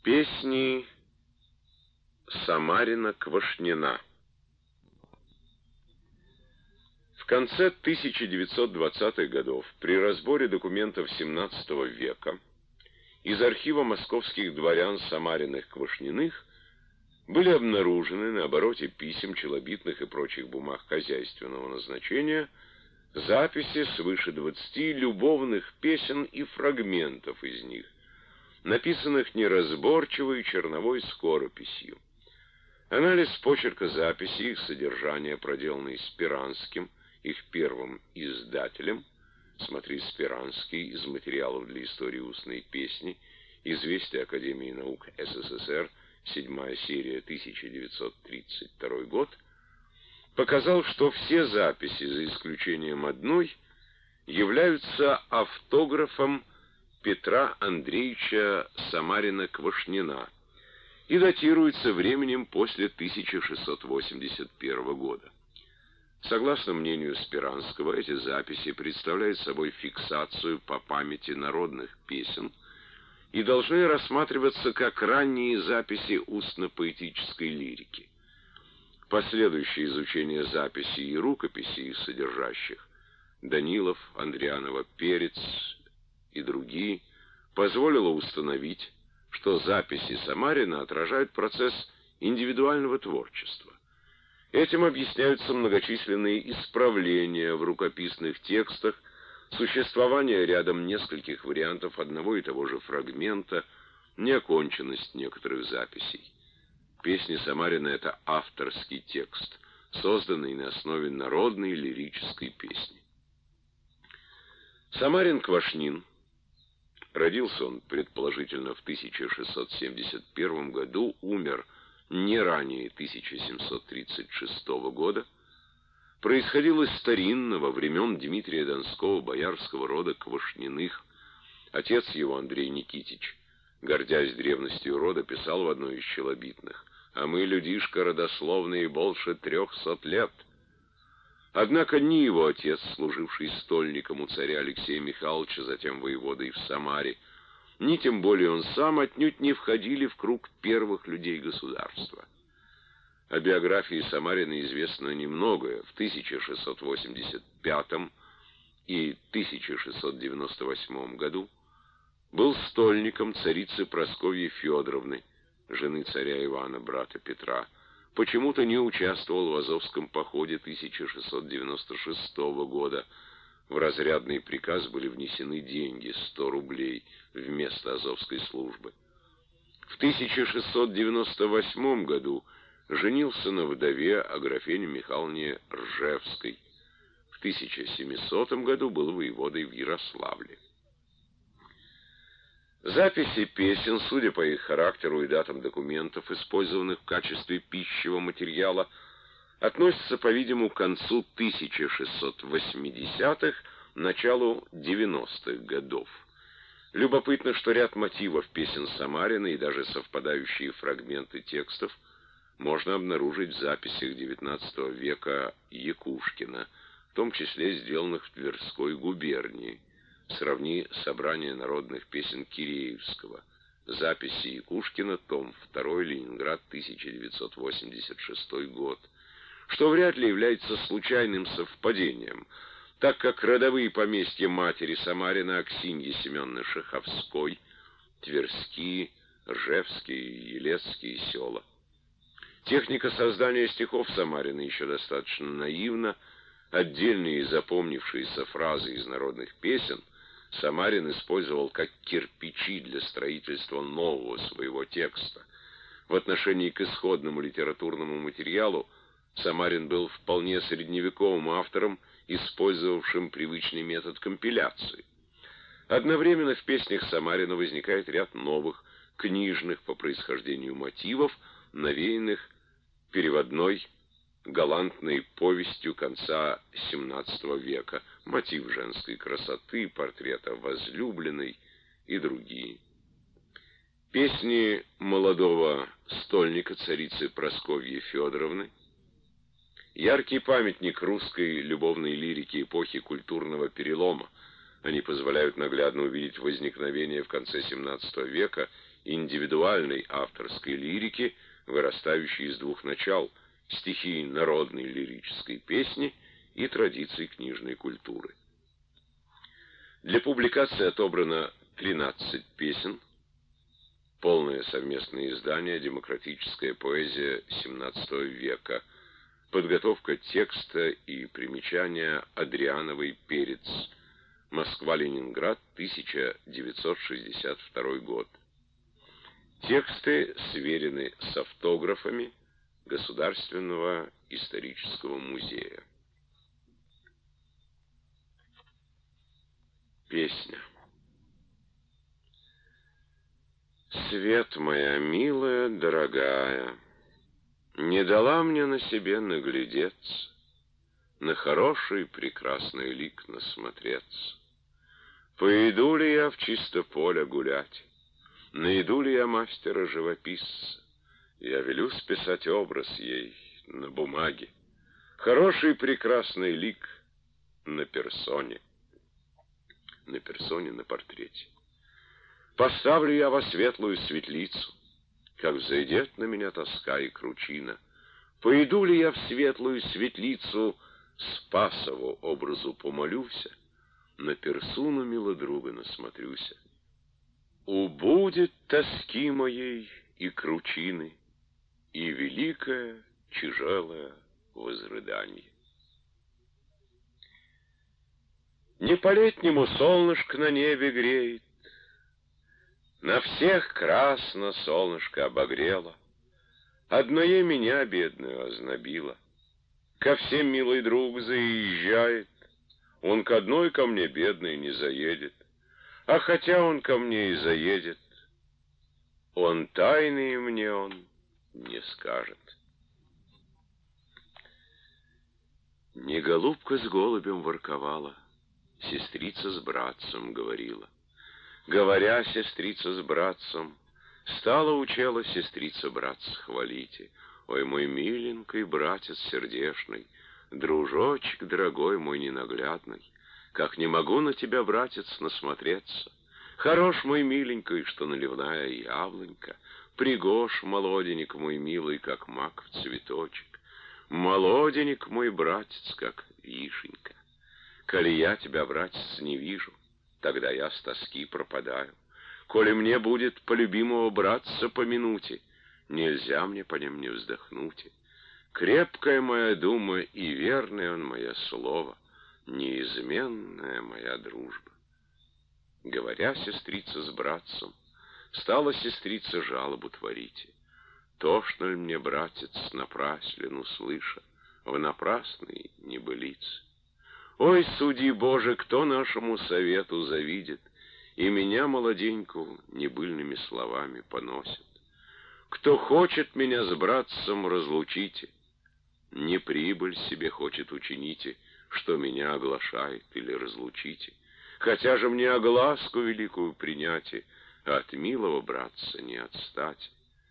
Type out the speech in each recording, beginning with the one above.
Песни Самарина-Квашнина. В конце 1920-х годов при разборе документов XVII века из архива московских дворян Самариных-Квашниных были обнаружены на обороте писем, челобитных и прочих бумаг хозяйственного назначения записи свыше 20 любовных песен и фрагментов из них, написанных неразборчивой черновой скорописью. Анализ почерка записи и их содержания, проделанный Спиранским, их первым издателем, смотри Спиранский из материалов для истории устной песни, Известия Академии наук СССР, 7 серия, 1932 год, показал, что все записи, за исключением одной, являются автографом Петра Андреевича Самарина-Квашнина и датируются временем после 1681 года. Согласно мнению Спиранского, эти записи представляют собой фиксацию по памяти народных песен и должны рассматриваться как ранние записи устно-поэтической лирики. Последующее изучение записей и рукописей их содержащих Данилов, Андрианова, Перец и другие позволило установить, что записи Самарина отражают процесс индивидуального творчества. Этим объясняются многочисленные исправления в рукописных текстах, существование рядом нескольких вариантов одного и того же фрагмента, неоконченность некоторых записей. Песни Самарина — это авторский текст, созданный на основе народной лирической песни. Самарин-Квашнин, родился он, предположительно, в 1671 году, умер не ранее 1736 года, происходил из старинного, времен Дмитрия Донского, боярского рода Квашниных. Отец его, Андрей Никитич, гордясь древностью рода, писал в одной из челобитных: «А мы, людишка родословные, больше 300 лет». Однако ни его отец, служивший стольником у царя Алексея Михайловича, затем воеводой в Самаре, ни тем более он сам отнюдь не входили в круг первых людей государства. О биографии Самарина известно немногое. В 1685 и 1698 году был стольником царицы Прасковьи Федоровны, жены царя Ивана, брата Петра. Почему-то не участвовал в Азовском походе 1696 года. В разрядный приказ были внесены деньги, 100 рублей, вместо азовской службы. В 1698 году женился на вдове Аграфене Михайловне Ржевской. В 1700 году был воеводой в Ярославле. Записи песен, судя по их характеру и датам документов, использованных в качестве пищевого материала, относятся, по-видимому, к концу 1680-х, началу 90-х годов. Любопытно, что ряд мотивов песен Самарина и даже совпадающие фрагменты текстов можно обнаружить в записях XIX века Якушкина, в том числе сделанных в Тверской губернии. Сравни собрание народных песен Киреевского. Записи Якушкина, том 2, Ленинград, 1986 год. Что вряд ли является случайным совпадением, так как родовые поместья матери Самарина Аксиньи Семеновны Шаховской, Тверские, Ржевские и Елецкие села. Техника создания стихов Самарина еще достаточно наивна. Отдельные запомнившиеся фразы из народных песен Самарин использовал как кирпичи для строительства нового своего текста. В отношении к исходному литературному материалу Самарин был вполне средневековым автором, использовавшим привычный метод компиляции. Одновременно в песнях Самарина возникает ряд новых, книжных по происхождению мотивов, навеянных переводной галантной повестью конца XVII века, мотив женской красоты, портрета возлюбленной и другие. Песни молодого стольника царицы Прасковьи Федоровны, яркий памятник русской любовной лирики эпохи культурного перелома. Они позволяют наглядно увидеть возникновение в конце XVII века индивидуальной авторской лирики, вырастающей из двух начал: стихий народной лирической песни и традиций книжной культуры. Для публикации отобрано 13 песен, полное совместное издание «Демократическая поэзия XVII века», подготовка текста и примечания Адриановой «Перец», Москва-Ленинград, 1962 год. Тексты сверены с автографами Государственного исторического музея. Песня. Свет, моя милая, дорогая, не дала мне на себе наглядеться, на хороший прекрасный лик насмотреться. Пойду ли я в чисто поле гулять, найду ли я мастера-живописца, я велю списать образ ей на бумаге, хороший прекрасный лик на персоне, на портрете. Поставлю я во светлую светлицу, как взойдет на меня тоска и кручина. Пойду ли я в светлую светлицу, Спасову образу помолюся, на персону милодруга насмотрюся. Убудет тоски моей и кручины, и великое тяжелое возрыдание. Не по-летнему солнышко на небе греет, на всех красно солнышко обогрело, одное меня, бедную, ознобило. Ко всем милый друг заезжает, он к одной ко мне, бедной, не заедет. А хотя он ко мне и заедет, он тайны мне он не скажет. Не голубка с голубем ворковала, сестрица с братцем говорила. Говоря, сестрица с братцем, стала учела сестрица братца хвалите. Ой, мой миленький братец сердешный, дружочек дорогой мой ненаглядный, как не могу на тебя, братец, насмотреться. Хорош мой миленький, что наливная яблонька, пригож, молоденек мой милый, как маков цветочек, молоденек мой братец, как вишенька. Коли я тебя, братец, не вижу, тогда я с тоски пропадаю. Коли мне будет по любимого братца по минуте, нельзя мне по нем не вздохнуть. Крепкая моя дума и верное он мое слово, неизменная моя дружба. Говоря, сестрица с братцем, стала сестрица жалобу творить. Тошно ли мне, братец, напраслину слыша, в напрасной небылице? Ой, суди, Боже, кто нашему совету завидит и меня, молоденькую, небыльными словами поносит? Кто хочет меня с братцем, разлучите, не прибыль себе хочет учините, что меня оглашает или разлучите. Хотя же мне огласку великую принять, от милого братца не отстать.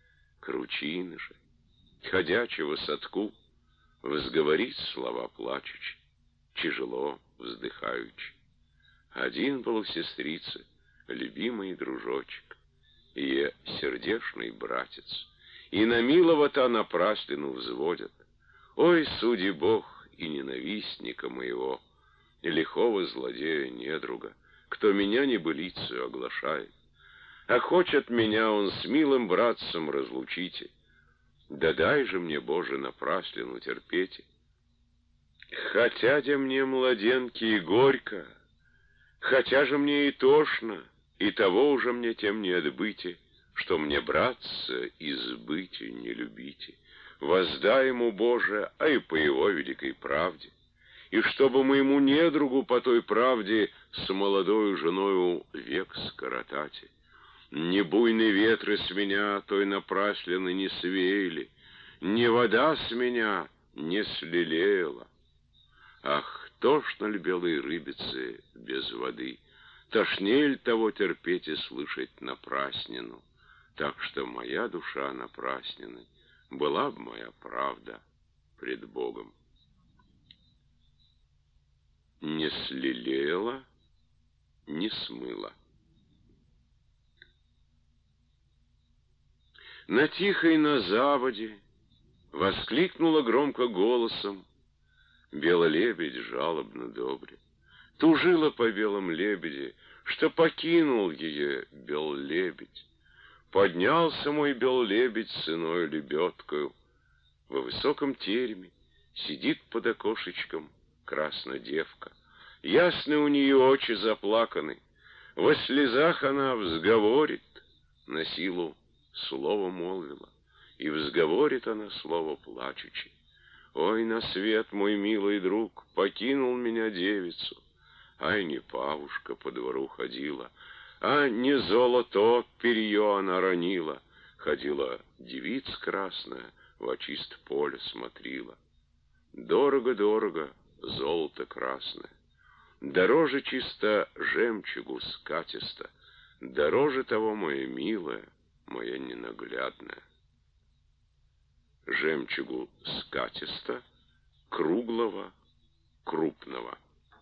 Кручины же, ходячего садку, возговорить слова плачучи, тяжело вздыхаючи. Один был у сестрицы, любимый дружочек, и сердешный братец, и на милого-то напраслину взводят. Ой, суди Бог и ненавистника моего, и лихого злодея недруга, кто меня небылицею оглашает. А хочет меня он с милым братцем разлучите, да дай же мне, Боже, напраслину терпеть. Хотя де мне, младенки, и горько, хотя же мне и тошно, и того уже мне тем не отбыти, что мне, братца, избыти не любите. Воздай ему, Боже, а и по его великой правде, и чтобы моему недругу по той правде с молодою женою век скоротать. Ни буйные ветры с меня той напраслины не свеяли, ни вода с меня не слелеяла. Ах, тошно ли белой рыбице без воды, тошнее ли того терпеть и слышать напраснину, так что моя душа напраснины была б моя правда пред Богом. Не слелеяла, не смыла. На тихой на заводе воскликнула громко голосом белый-лебедь жалобно добре. Тужила по белом лебеде, что покинул ее бел-лебедь. Поднялся мой бел-лебедь с иной лебедкою. Во высоком тереме сидит под окошечком красная девка. Ясны у нее очи заплаканы, во слезах она взговорит, на силу слово молвила, и взговорит она слово плачучи. Ой, на свет, мой милый друг, покинул меня девицу. Ай, не павушка по двору ходила, а не золото перье она ронила. Ходила девица красная, во чист поле смотрела. Дорого-дорого золото красное, дороже чисто жемчугу скатисто, дороже того, моя милая, моя ненаглядная. Жемчугу скатисто, круглого, крупного.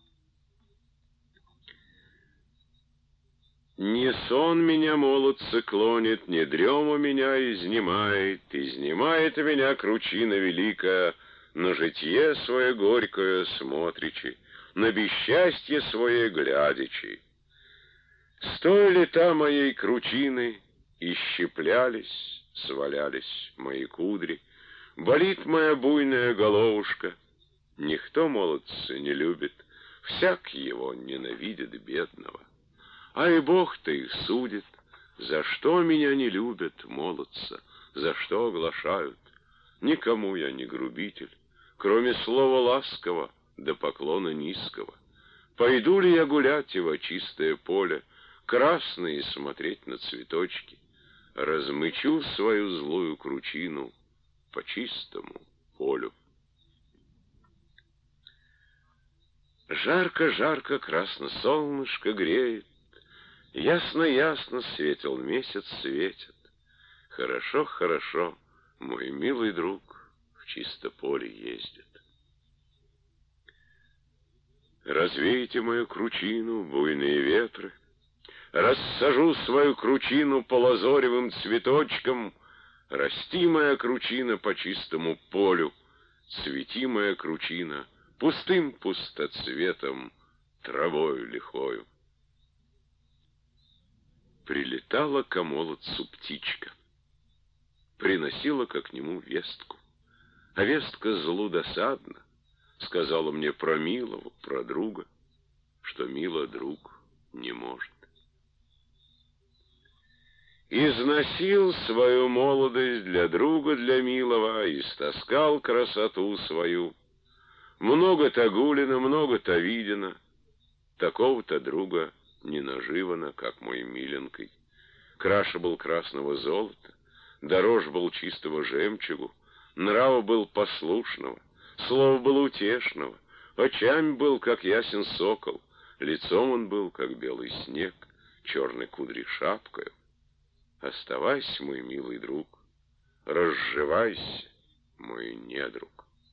Не сон меня, молодца, клонит, не дрема меня изнемает меня кручина великая, на житье свое горькое смотричи, на бесчастье свое глядячи. Стой лета моей кручины исщеплялись, свалялись мои кудри, болит моя буйная головушка. Никто молодца не любит, всяк его ненавидит бедного. А и Бог-то их судит, за что меня не любят, молодца, за что оглашают. Никому я не грубитель, кроме слова ласкового да поклона низкого. Пойду ли я гулять во чистое поле, красные смотреть на цветочки, размычу свою злую кручину по чистому полю. Жарко-жарко красно солнышко греет, ясно-ясно светел месяц светит. Хорошо-хорошо, мой милый друг в чисто поле ездит. Развейте мою кручину, буйные ветры, рассажу свою кручину по лазоревым цветочкам, расти моя кручина по чистому полю, цвети моя кручина пустым пустоцветом, травою лихою. Прилетала к молодцу птичка, приносила к нему вестку. А вестка злу досадна, сказала мне про милого, про друга, что мило друг не может. Износил свою молодость для друга, для милого, истаскал красоту свою. Много-то гулено, много-то видено, такого-то друга не наживано, как мой миленький. Краше был красного золота, дороже был чистого жемчугу, нрава был послушного, слово было утешного, очами был, как ясен сокол, лицом он был, как белый снег, черной кудри шапкою. Оставайся, мой милый друг, разживайся, мой недруг.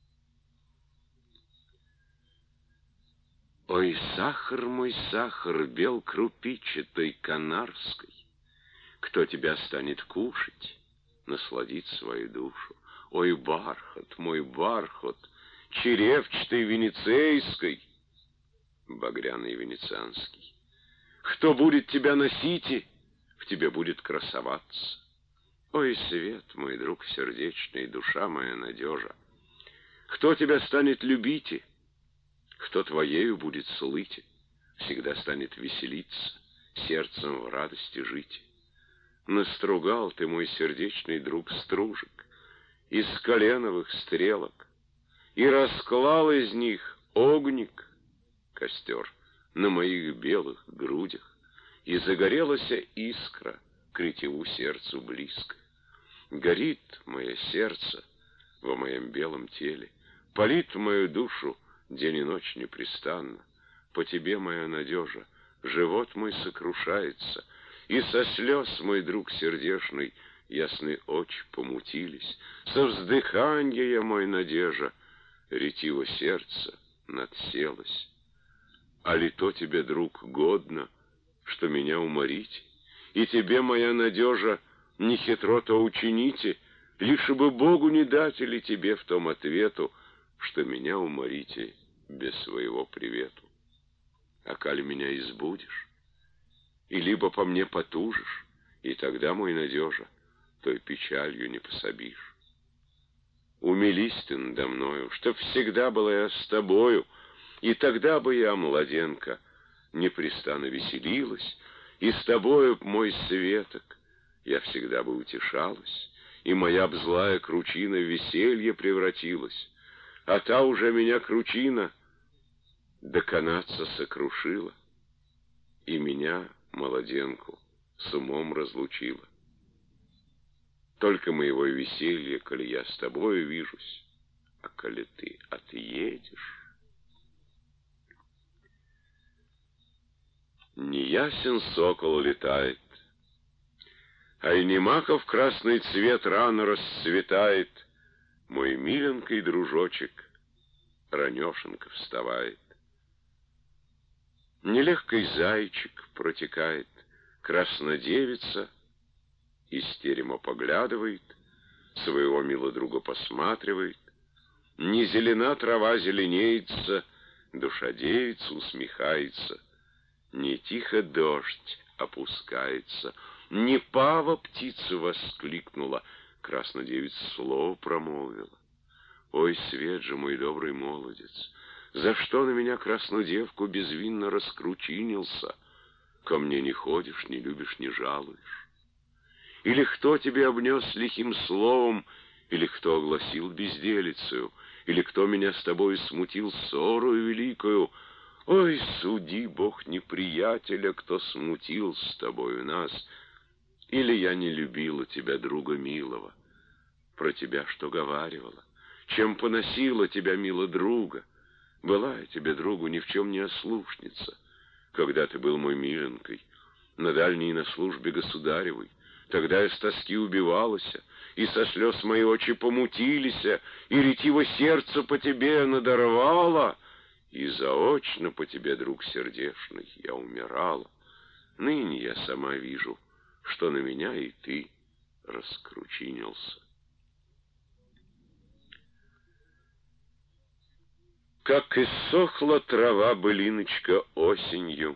Ой, сахар мой сахар, бел крупичатой канарской, кто тебя станет кушать, насладить свою душу? Ой, бархат, мой бархат, черевчатой венецейской, багряный венецианский, кто будет тебя носить, в тебе будет красоваться. Ой, свет, мой друг сердечный, душа моя надежа, кто тебя станет любить, кто твоею будет слыть, всегда станет веселиться, сердцем в радости жить. Настругал ты, мой сердечный друг, стружек из коленовых стрелок, и расклал из них огник, костер, на моих белых грудях, и загорелась искра к ретиву сердцу близко. Горит мое сердце во моем белом теле, палит мою душу день и ночь непрестанно. По тебе, моя надежа, живот мой сокрушается, и со слез, мой друг сердешный, ясные очи помутились, со вздыханья, мой надежа, ретиво сердце надселось. А ли то тебе, друг, годно, что меня уморить, и тебе, моя надежа, Не хитро то учините, лишь бы Богу не дать или тебе в том ответу, что меня уморите без своего привету. А коли меня избудешь, и либо по мне потужишь, и тогда, мой надежа, той печалью не пособишь. Умились ты надо мною, чтоб всегда была я с тобою, и тогда бы я, младенка, непрестанно веселилась, и с тобою, мой светок, я всегда бы утешалась, и моя б злая кручина в веселье превратилась, а та уже меня кручина доконаться сокрушила, и меня, молоденку, с умом разлучила. Только моего веселья, коли я с тобою вижусь, а коли ты отъедешь... Неясен сокол летает, а и не маков красный цвет рано расцветает, мой миленький дружочек ранешенько вставает. Нелегкий зайчик протекает, краснодевица из терема поглядывает, своего милого друга посматривает. Не зелена трава зеленеется, душа девица усмехается. Не тихо дождь опускается, не пава птица воскликнула, краснодевица слово промолвила. Ой, свет же, мой добрый молодец, за что на меня красную девку безвинно раскручинился? Ко мне не ходишь, не любишь, не жалуешь. Или кто тебе обнес лихим словом, или кто огласил безделицею, или кто меня с тобой смутил ссорою великою? Ой, суди, Бог, неприятеля, кто смутил с тобою нас. Или я не любила тебя, друга милого? Про тебя что говаривала? Чем поносила тебя, мила друга? Была я тебе, другу, ни в чем не ослушница. Когда ты был мой миленькой, на дальней на службе государевой, тогда я с тоски убивалась, и со слез мои очи помутились, и ретиво сердце по тебе надорвало, и заочно по тебе, друг сердечный, я умирала. Ныне я сама вижу, что на меня и ты раскручинился. Как иссохла трава, былиночка, осенью,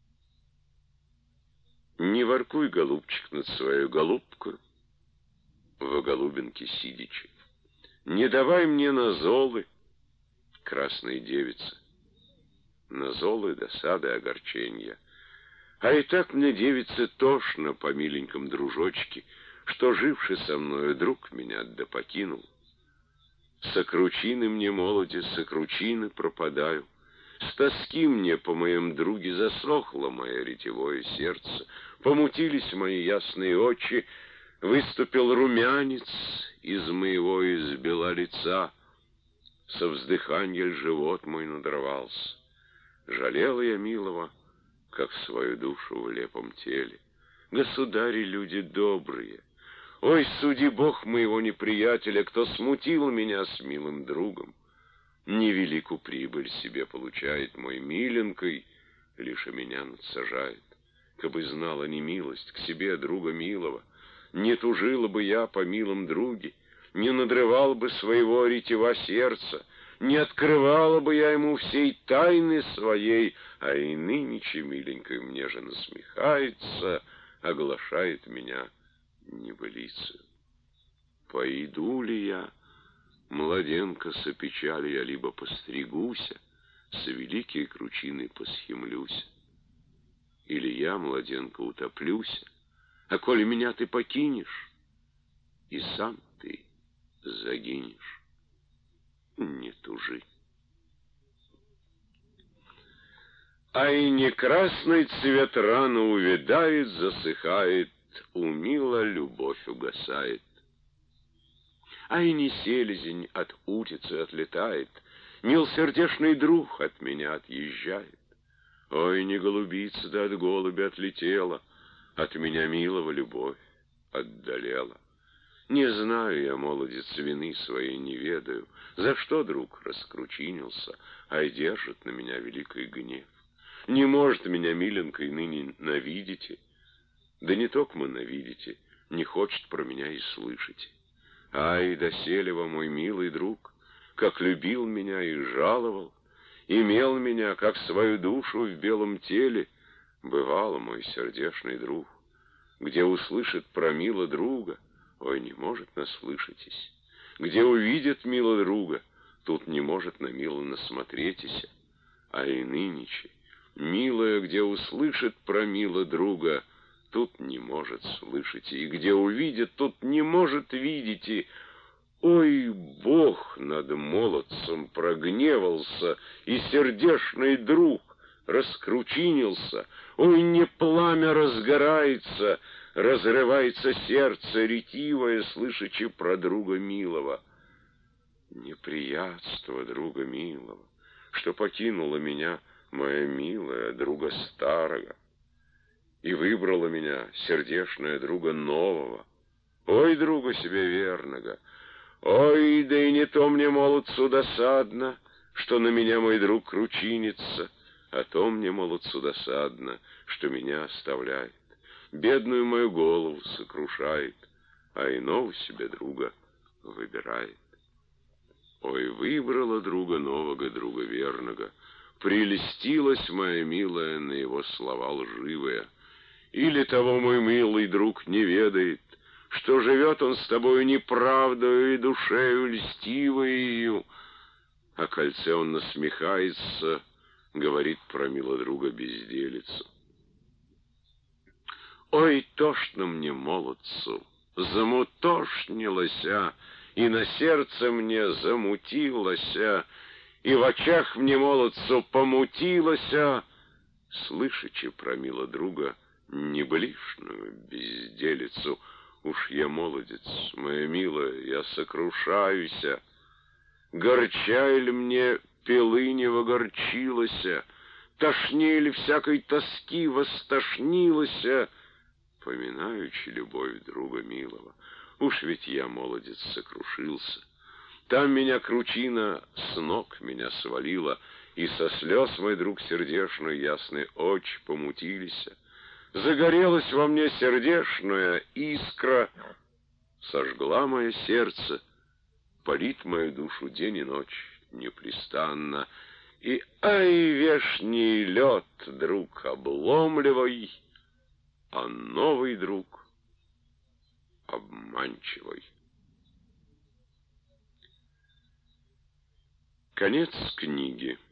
не воркуй, голубчик, над свою голубкою, в голубинке сидячи. Не давай мне назолы, красные девицы, назолы, досады, огорчения. А и так мне, девице, тошно по миленьком дружочке, что, живший со мною, друг меня да покинул. Сокручины мне, молодец, сокручины пропадаю. С тоски мне по моем друге засохло мое ретевое сердце, помутились мои ясные очи, выступил румянец из моего избела лица. Со вздыханья живот мой надрывался. Жалела я милого, как свою душу в лепом теле. Государи, люди добрые, ой, суди Бог моего неприятеля, кто смутил меня с милым другом. Невелику прибыль себе получает мой миленький, лишь и меня надсажает. Кабы знала не милость к себе друга милого, не тужила бы я по милом друге, не надрывал бы своего ретива сердца, не открывала бы я ему всей тайны своей, а и нынче миленькой мне же насмехается, оглашает меня небылицею. Пойду ли я, младенка, со печали я либо постригуся, с великие кручины посхемлюся, или я, младенка, утоплюся, а коли меня ты покинешь, и сам ты загинешь. Не тужи. А и не красный цвет рано увядает, засыхает, умила любовь угасает. А и не селезень от утицы отлетает, милсердечный друг от меня отъезжает. Ой, не голубица да от голубя отлетела, от меня милого любовь отдалела. Не знаю я, молодец, вины своей не ведаю, за что друг раскручинился, а и держит на меня великий гнев. Не может меня, миленькой, ныне навидите, да не только навидите, не хочет про меня и слышать. Ай, доселева, мой милый друг, как любил меня и жаловал, имел меня, как свою душу в белом теле, бывало, мой сердечный друг, где услышит про мило друга, ой, не может наслышатись, где увидит мило друга, тут не может на мило насмотретися, а и нынече, милая, где услышит про мило друга, тут не может слышать, и где увидит, тут не может видеть, и ой, Бог над молодцем прогневался, и сердечный друг раскручинился, ой, не пламя разгорается, разрывается сердце ретивое, слышачи про друга милого. Неприятство друга милого, что покинула меня моя милая друга старого, и выбрала меня сердечная друга нового. Ой, друга себе верного, ой, да и не то мне, молодцу, досадно, что на меня мой друг кручинится, а то мне, молодцу, досадно, что меня оставляет, бедную мою голову сокрушает, а иного себе друга выбирает. Ой, выбрала друга нового, друга верного, прелестилась моя милая на его слова лживые. Или того мой милый друг не ведает, что живет он с тобою неправдою и душею льстивою, а кольце он насмехается, говорит про мило друга безделицу. Ой, тошно мне, молодцу, замутошнилося, и на сердце мне замутилося, и в очах мне, молодцу, помутилося, слышачи про мило друга неблишную безделицу. Уж я молодец, моя милая, я сокрушаюся, горчай ли мне пилынево горчилося, тошней ли всякой тоски востошнилося, поминаючи любовь друга милого. Уж ведь я, молодец, сокрушился. Там меня кручина с ног меня свалила, и со слез, мой друг сердечный, ясные очи помутились. Загорелась во мне сердечная искра, сожгла мое сердце, палит мою душу день и ночь непрестанно. И ай, вешний лед, друг обломливый, а новый друг обманчивый. Конец книги.